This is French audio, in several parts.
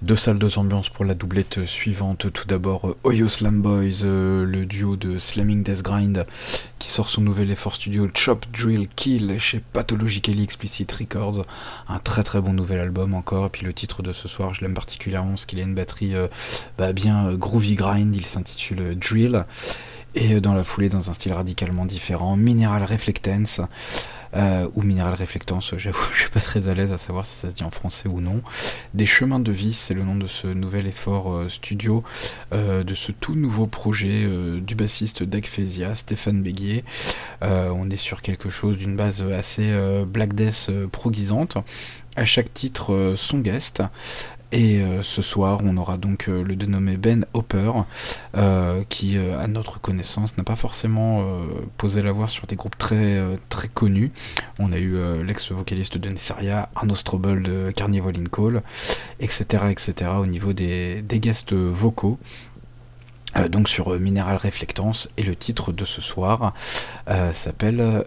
Deux salles, deux ambiances pour la doublette suivante. Tout d'abord, Oyo Slam Boys, le duo de Slamming Death Grind, qui sort son nouvel effort studio Chop Drill Kill chez Pathologically Explicit Records. Un très très bon nouvel album encore. Et puis le titre de ce soir, je l'aime particulièrement parce qu'il a une batterie bien groovy grind. Il s'intitule Drill. Et dans la foulée, dans un style radicalement différent, Mineral Reflectance. Ou Mineral Reflectance, j'avoue, je suis pas très à l'aise à savoir si ça se dit en français ou non. Des Chemins de Vie, c'est le nom de ce nouvel effort studio, de ce tout nouveau projet du bassiste d'Agphasia, Stéphane Béguier. On est sur quelque chose d'une base assez Black Death proguisante. À chaque titre, son guest. Et ce soir, on aura donc le dénommé Ben Hopper, qui, à notre connaissance, n'a pas forcément posé la voix sur des groupes très connus. On a eu l'ex-vocaliste de Nessaria, Arno Strobel de Carnival in Call, etc. au niveau des guests vocaux. Donc sur Mineral Reflectance, et le titre de ce soir s'appelle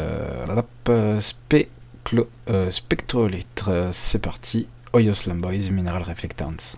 Spectrolitre. C'est parti. Oyo Slam Boys, Mineral Reflectance.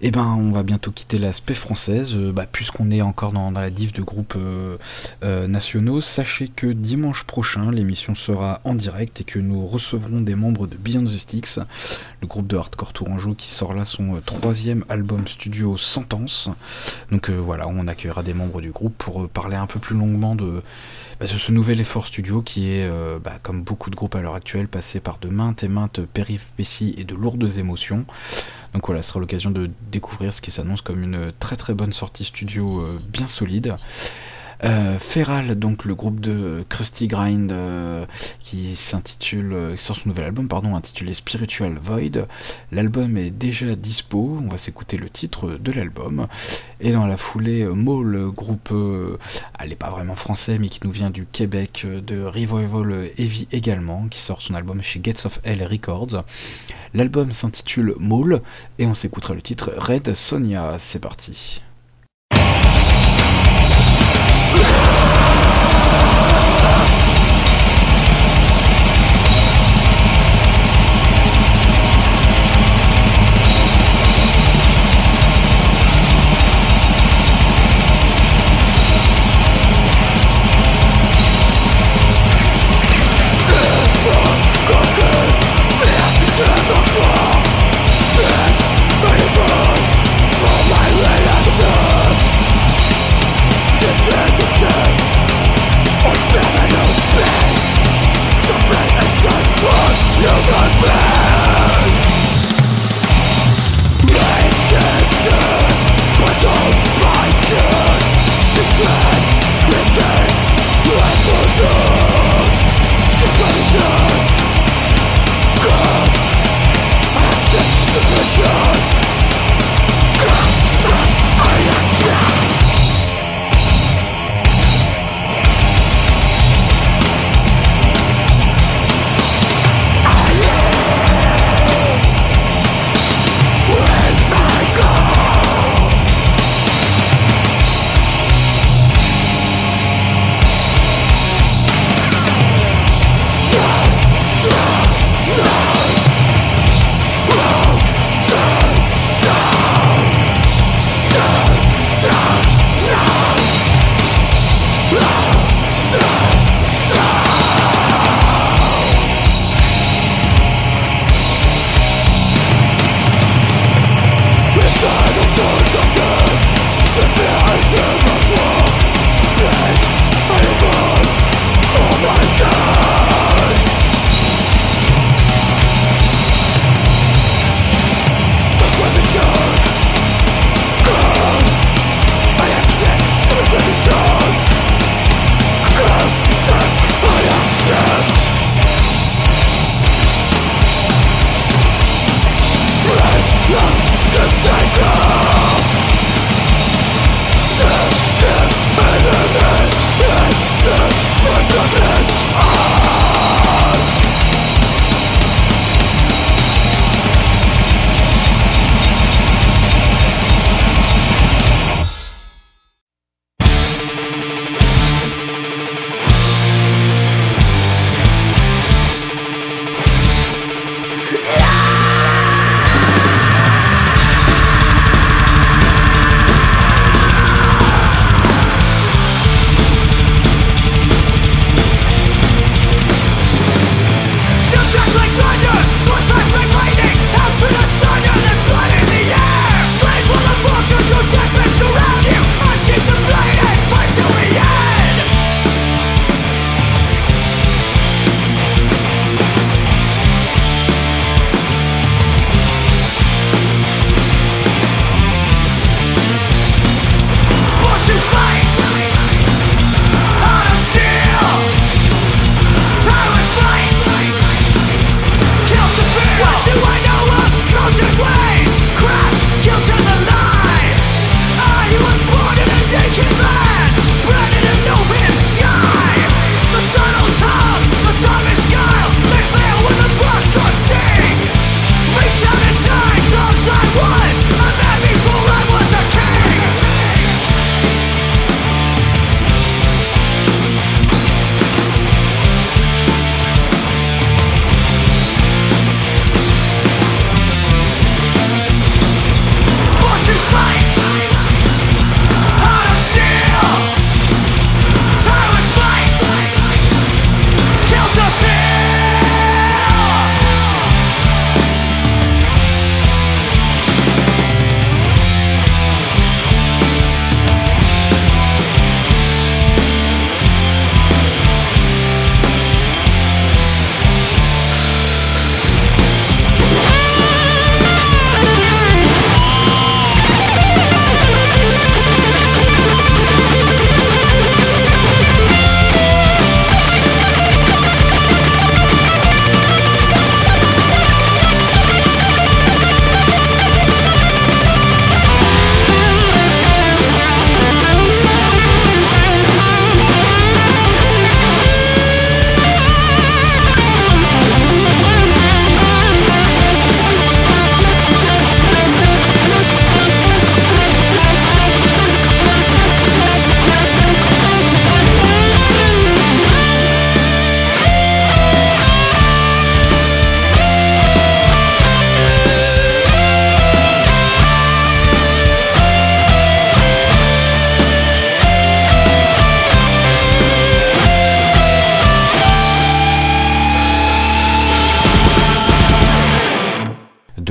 Et ben, on va bientôt quitter l'aspect française, puisqu'on est encore dans la div de groupes nationaux. Sachez que dimanche prochain, l'émission sera en direct et que nous recevrons des membres de Beyond the Sticks, le groupe de hardcore tourangeau qui sort là son troisième album studio Sentence. Donc voilà, on accueillera des membres du groupe pour parler un peu plus longuement de ce nouvel effort studio qui est, comme beaucoup de groupes à l'heure actuelle, passé par de maintes et maintes péripéties et de lourdes émotions. Donc voilà, ce sera l'occasion de découvrir ce qui s'annonce comme une très très bonne sortie studio bien solide. Feral, donc le groupe de Krusty Grind qui sort son nouvel album intitulé Spiritual Void. L'album est déjà dispo, on va s'écouter le titre de l'album. Et dans la foulée, Maul, groupe, elle n'est pas vraiment français mais qui nous vient du Québec, de Revival Heavy également, qui sort son album chez Gates of Hell Records. L'album s'intitule Maul et on s'écoutera le titre Red Sonia. C'est parti. From my reality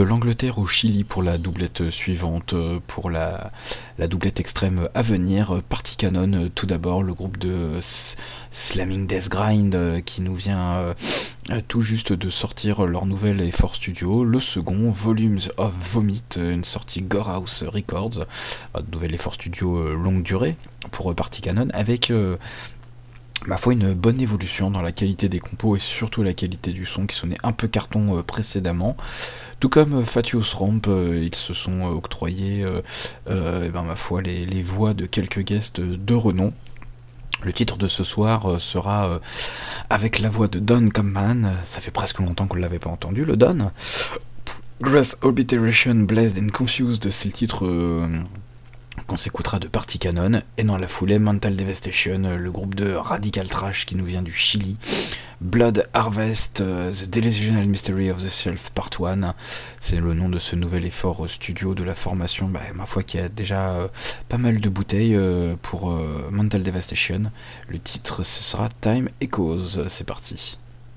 de l'Angleterre au Chili pour la doublette suivante, pour la doublette extrême à venir. Party Cannon, tout d'abord, le groupe de Slamming Death Grind qui nous vient tout juste de sortir leur nouvel effort studio, le second, Volumes of Vomit, une sortie Gorehouse Records, nouvel effort studio longue durée pour Party Cannon, avec ma foi une bonne évolution dans la qualité des compos et surtout la qualité du son qui sonnait un peu carton précédemment. Tout comme Fatuous Ramp, ils se sont octroyés ma foi les voix de quelques guests de renom. Le titre de ce soir sera avec la voix de Don Campman. Ça fait presque longtemps qu'on ne l'avait pas entendu, le Don. Grass Obliteration, Blessed and Confused, c'est le titre qu'on s'écoutera de Party Cannon. Et dans la foulée, Mental Devastation, le groupe de Radical Trash qui nous vient du Chili. Blood Harvest, The Delusional Mystery of the Self Part 1, c'est le nom de ce nouvel effort studio de la formation, ma foi qui a déjà pas mal de bouteilles pour Mental Devastation. Le titre ce sera Time Echoes, c'est parti.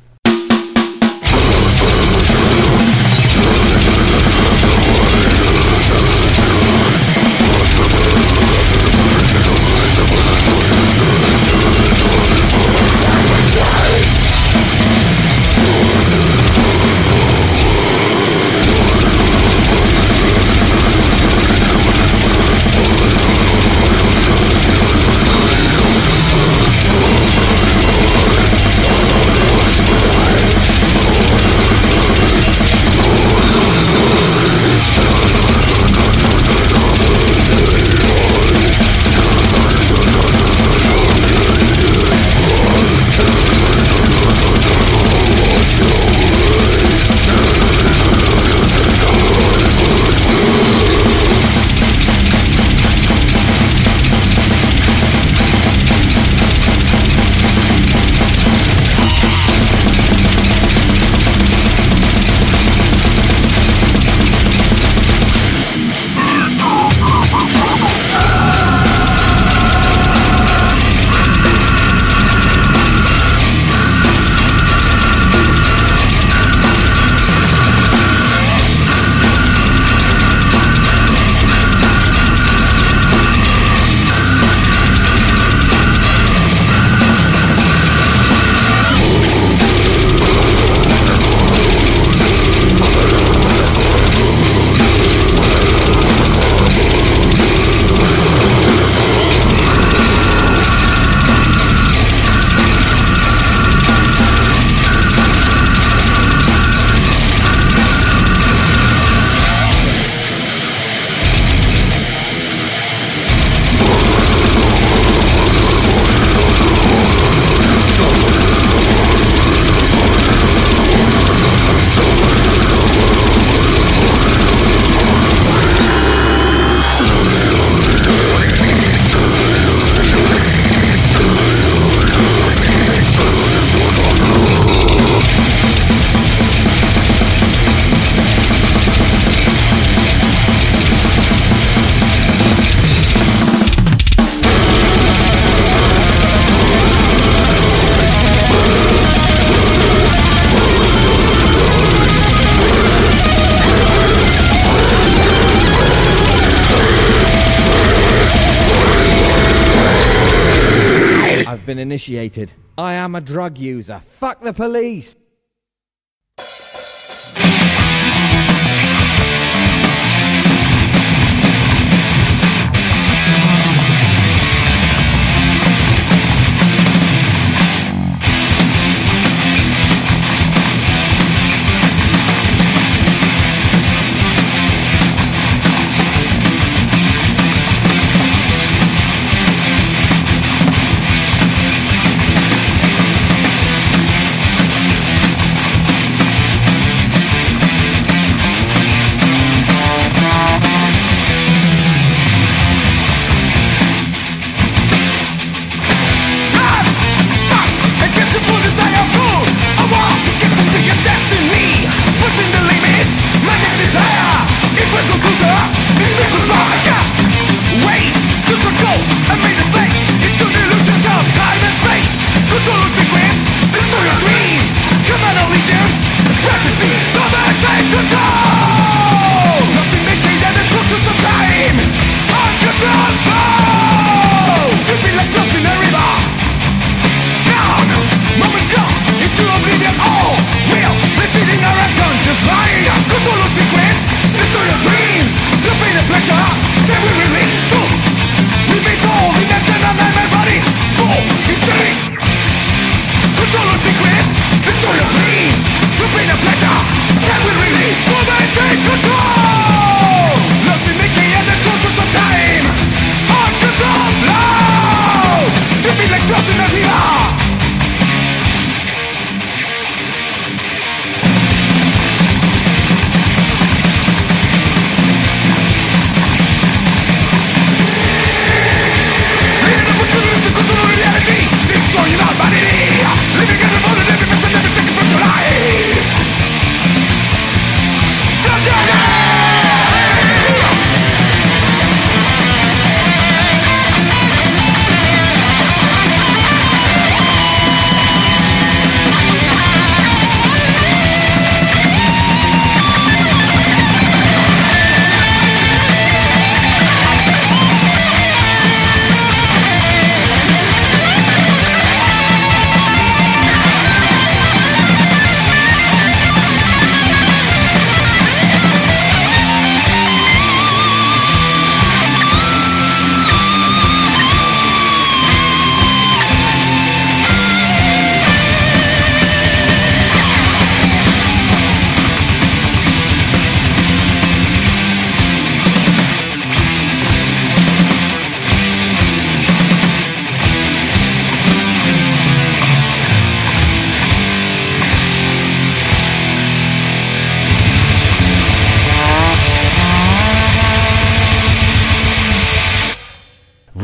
Initiated. I am a drug user. Fuck the police.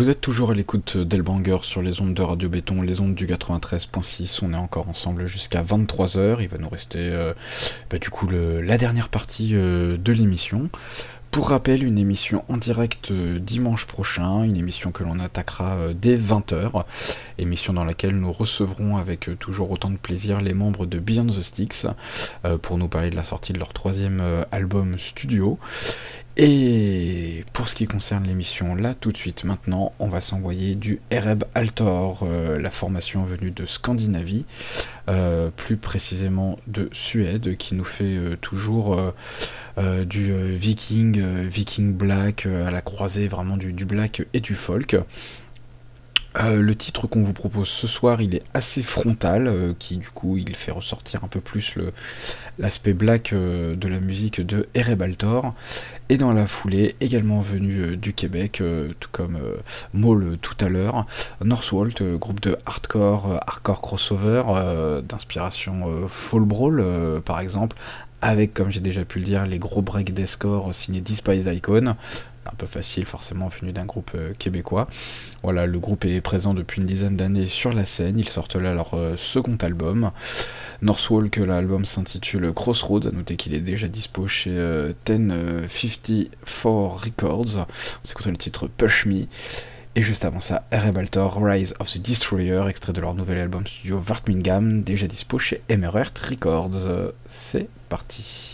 Vous êtes toujours à l'écoute d'Hellbanger sur les ondes de Radio Béton, les ondes du 93.6. On est encore ensemble jusqu'à 23h. Il va nous rester du coup la dernière partie de l'émission. Pour rappel, une émission en direct dimanche prochain, une émission que l'on attaquera dès 20h, émission dans laquelle nous recevrons avec toujours autant de plaisir les membres de Beyond the Sticks pour nous parler de la sortie de leur 3e album studio. Et pour ce qui concerne l'émission, là tout de suite maintenant, on va s'envoyer du Ereb Altor, la formation venue de Scandinavie, plus précisément de Suède, qui nous fait toujours du Viking black, à la croisée vraiment du black et du folk. Le titre qu'on vous propose ce soir, il est assez frontal, qui du coup il fait ressortir un peu plus l'aspect black de la musique de Ereb Altor. Et dans la foulée, également venu du Québec, tout comme Maul tout à l'heure, Northwalt, groupe de hardcore crossover, d'inspiration Fall Brawl par exemple, avec, comme j'ai déjà pu le dire, les gros break deathcore signés Despised Icon. Un peu facile forcément venu d'un groupe québécois. Voilà, le groupe est présent depuis une dizaine d'années sur la scène, ils sortent là leur second album. Northwalk, l'album s'intitule Crossroads, à noter qu'il est déjà dispo chez 1054 Records. On s'écoute le titre Push Me. Et juste avant ça, Ereb Altor, Rise of the Destroyer, extrait de leur nouvel album studio Vartmingam, déjà dispo chez Emerert Records. C'est parti.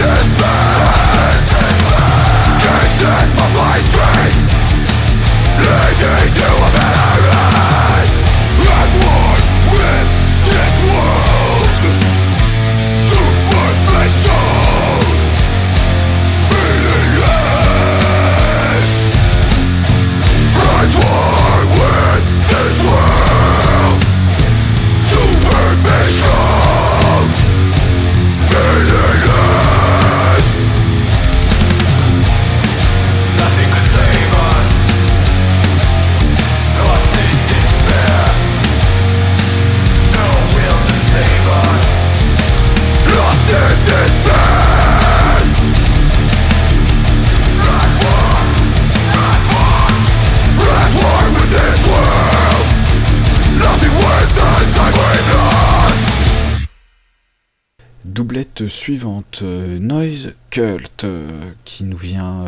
Doublette suivante, Noise Cult, qui nous vient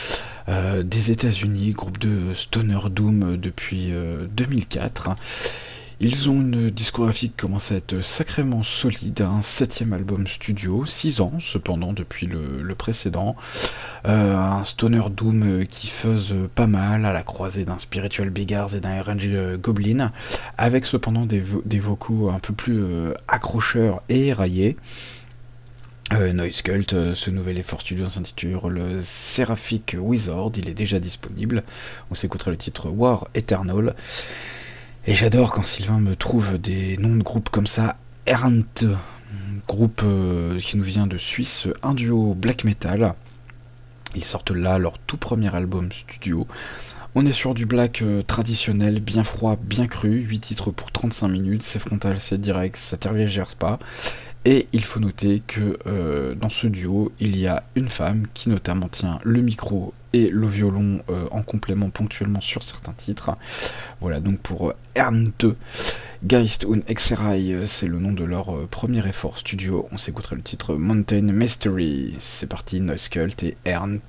des États-Unis, groupe de Stoner Doom depuis 2004. Ils ont une discographie qui commence à être sacrément solide, un 7e album studio, 6 ans cependant depuis le précédent. Un Stoner Doom qui fuzz pas mal à la croisée d'un Spiritual Beggars et d'un RNG Goblin, avec cependant des vocaux un peu plus accrocheurs et éraillés. Noise Cult, ce nouvel effort studio s'intitule le Seraphic Wizard, il est déjà disponible. On s'écoutera le titre War Eternal. Et j'adore quand Sylvain me trouve des noms de groupes comme ça. Errant, groupe qui nous vient de Suisse, un duo black metal. Ils sortent là leur tout premier album studio. On est sur du black traditionnel, bien froid, bien cru, 8 titres pour 35 minutes, c'est frontal, c'est direct, ça tergiverse pas. Et il faut noter que dans ce duo, il y a une femme qui notamment tient le micro et le violon en complément ponctuellement sur certains titres. Voilà donc pour Ernte, Geist und Exerai, c'est le nom de leur premier effort studio. On s'écoutera le titre Mountain Mystery. C'est parti, Noise Cult et Ernte.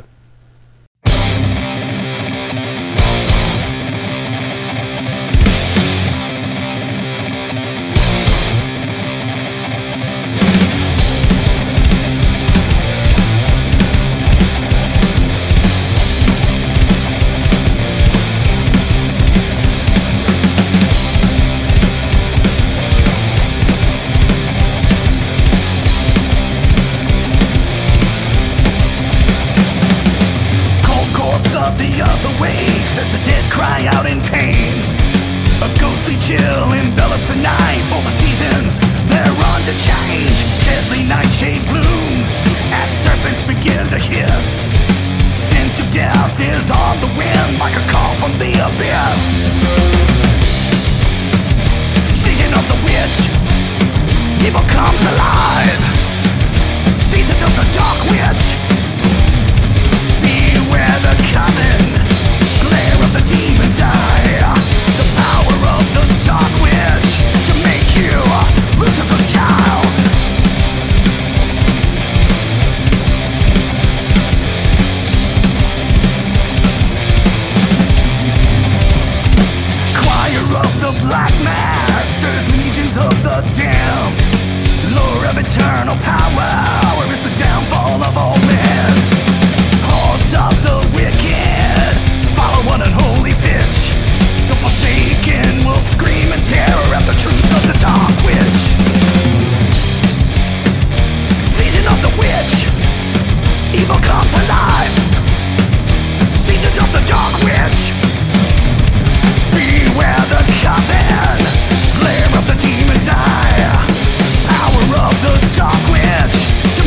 As the dead cry out in pain, a ghostly chill envelops the night. For the seasons, they're on to change. Deadly nightshade blooms as serpents begin to hiss. Scent of death is on the wind like a call from the abyss. Season of the witch, evil comes alive. Season of the dark witch, beware the coven. Glare of the demon's eye, the power of the dark witch to make you Lucifer's child. Choir of the black masters, legions of the damned. Lure of eternal power is the downfall of all men. Hordes of the wicked follow one unholy pitch. The forsaken will scream in terror at the truth of the dark witch. Season of the witch, evil comes alive. Season of the dark witch, beware the coven. Glare of the demon's eye, power of the dark witch to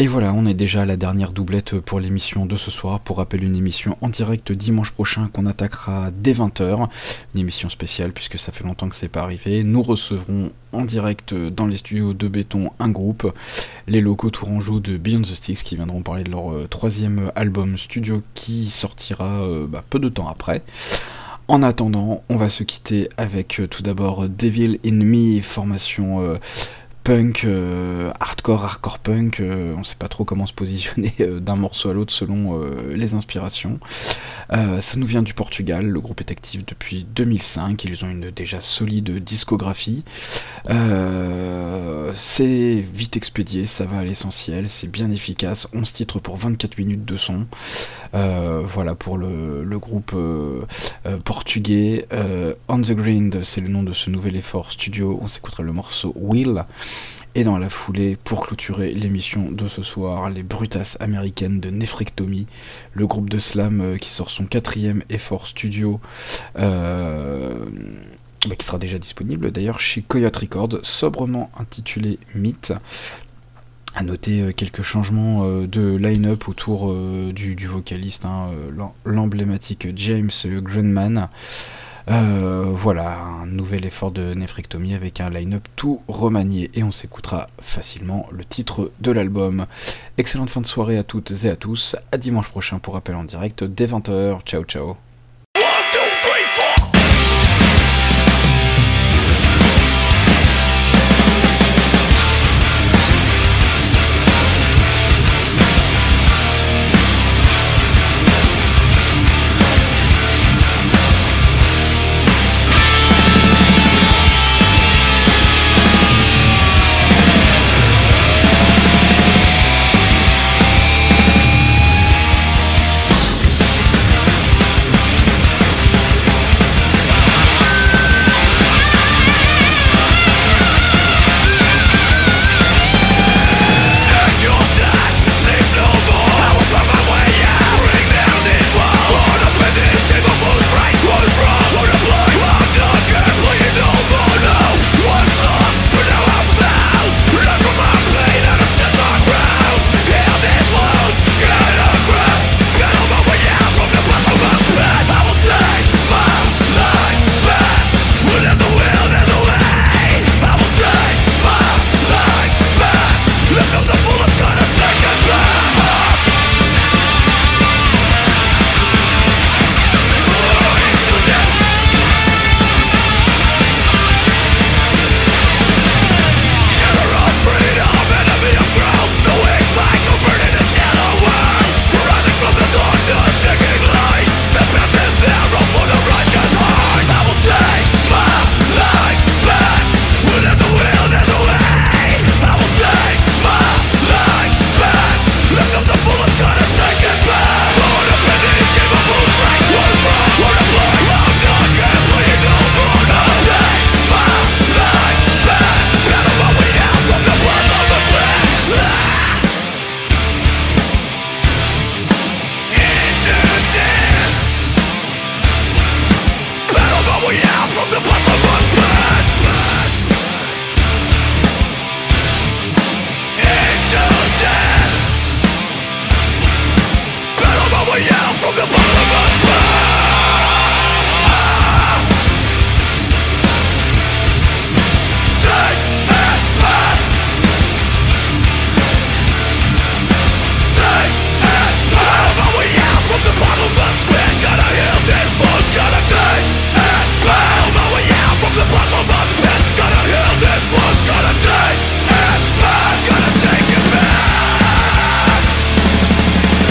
Et voilà, on est déjà à la dernière doublette pour l'émission de ce soir. Pour rappel, une émission en direct dimanche prochain qu'on attaquera dès 20h. Une émission spéciale puisque ça fait longtemps que c'est pas arrivé. Nous recevrons en direct dans les studios de Béton un groupe, les locaux tourangeaux de Beyond the Sticks, qui viendront parler de leur troisième album studio qui sortira peu de temps après. En attendant, on va se quitter avec tout d'abord Devil in Me, formation punk, hardcore punk, on sait pas trop comment se positionner d'un morceau à l'autre selon les inspirations. Ça nous vient du Portugal, le groupe est actif depuis 2005, ils ont une déjà solide discographie. C'est vite expédié, ça va à l'essentiel, c'est bien efficace, 11 titres pour 24 minutes de son. Voilà pour le groupe portugais. On the Grind, c'est le nom de ce nouvel effort studio, on s'écoutera le morceau Will. Et dans la foulée, pour clôturer l'émission de ce soir, les brutasses américaines de Nephrectomy, le groupe de slam qui sort son 4e effort studio, qui sera déjà disponible d'ailleurs chez Coyote Records, sobrement intitulé Myth. À noter quelques changements de line-up autour du vocaliste, l'emblématique James Grundman. Voilà, un nouvel effort de Nephrectomy avec un line-up tout remanié et on s'écoutera facilement le titre de l'album. Excellente fin de soirée à toutes et à tous, à dimanche prochain pour appel en direct dès 20h. Ciao ciao.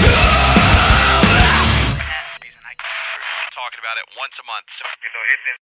Talking about it once a month. So,